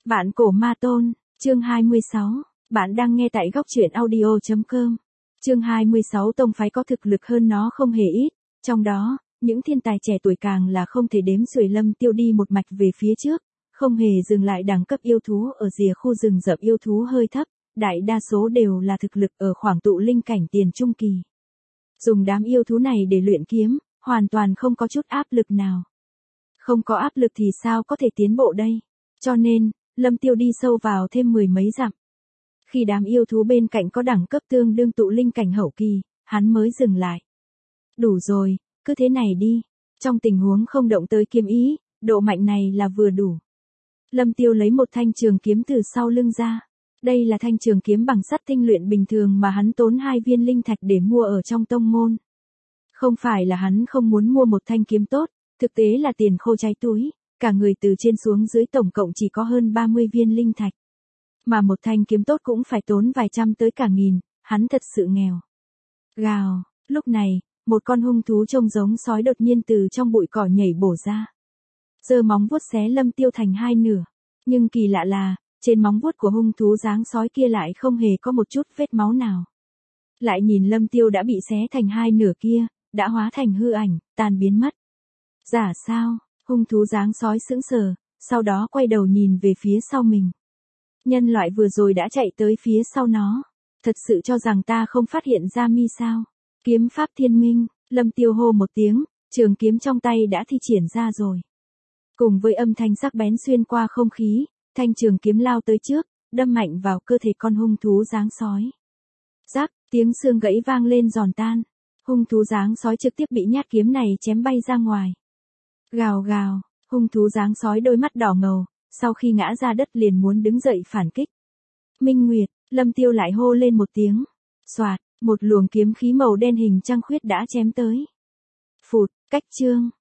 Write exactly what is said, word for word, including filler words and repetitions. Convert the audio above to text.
Vạn cổ ma tôn, chương hai mươi sáu, bạn đang nghe tại góc truyện audio chấm com. Chương hai mươi sáu tông phái có thực lực hơn nó không hề ít, trong đó, những thiên tài trẻ tuổi càng là không thể đếm xuể. Lâm Tiêu đi một mạch về phía trước, không hề dừng lại. Đẳng cấp yêu thú ở rìa khu rừng rậm yêu thú hơi thấp, đại đa số đều là thực lực ở khoảng tụ linh cảnh tiền trung kỳ. Dùng đám yêu thú này để luyện kiếm, hoàn toàn không có chút áp lực nào. Không có áp lực thì sao có thể tiến bộ đây? Cho nên, Lâm Tiêu đi sâu vào thêm mười mấy dặm. Khi đám yêu thú bên cạnh có đẳng cấp tương đương tụ linh cảnh hậu kỳ, hắn mới dừng lại. Đủ rồi, cứ thế này đi. Trong tình huống không động tới kiếm ý, độ mạnh này là vừa đủ. Lâm Tiêu lấy một thanh trường kiếm từ sau lưng ra. Đây là thanh trường kiếm bằng sắt tinh luyện bình thường mà hắn tốn hai viên linh thạch để mua ở trong tông môn. Không phải là hắn không muốn mua một thanh kiếm tốt, thực tế là tiền khô cháy túi, cả người từ trên xuống dưới tổng cộng chỉ có hơn ba mươi viên linh thạch. Mà một thanh kiếm tốt cũng phải tốn vài trăm tới cả nghìn, hắn thật sự nghèo. Gào, lúc này, một con hung thú trông giống sói đột nhiên từ trong bụi cỏ nhảy bổ ra. Giơ móng vuốt xé Lâm Tiêu thành hai nửa, nhưng kỳ lạ là, trên móng vuốt của hung thú dáng sói kia lại không hề có một chút vết máu nào. Lại nhìn Lâm Tiêu đã bị xé thành hai nửa kia, đã hóa thành hư ảnh, tan biến mất. Giả sao? Hung thú dáng sói sững sờ, sau đó quay đầu nhìn về phía sau mình. Nhân loại vừa rồi đã chạy tới phía sau nó. Thật sự cho rằng ta không phát hiện ra mi sao? Kiếm pháp thiên minh, Lâm Tiêu hô một tiếng, trường kiếm trong tay đã thi triển ra rồi. Cùng với âm thanh sắc bén xuyên qua không khí, thanh trường kiếm lao tới trước, đâm mạnh vào cơ thể con hung thú dáng sói. Rắc, tiếng xương gãy vang lên giòn tan. Hung thú dáng sói trực tiếp bị nhát kiếm này chém bay ra ngoài. Gào gào, hung thú dáng sói đôi mắt đỏ ngầu, sau khi ngã ra đất liền muốn đứng dậy phản kích. Minh Nguyệt, Lâm Tiêu lại hô lên một tiếng. Soạt, một luồng kiếm khí màu đen hình trăng khuyết đã chém tới. Phụt, cách chương,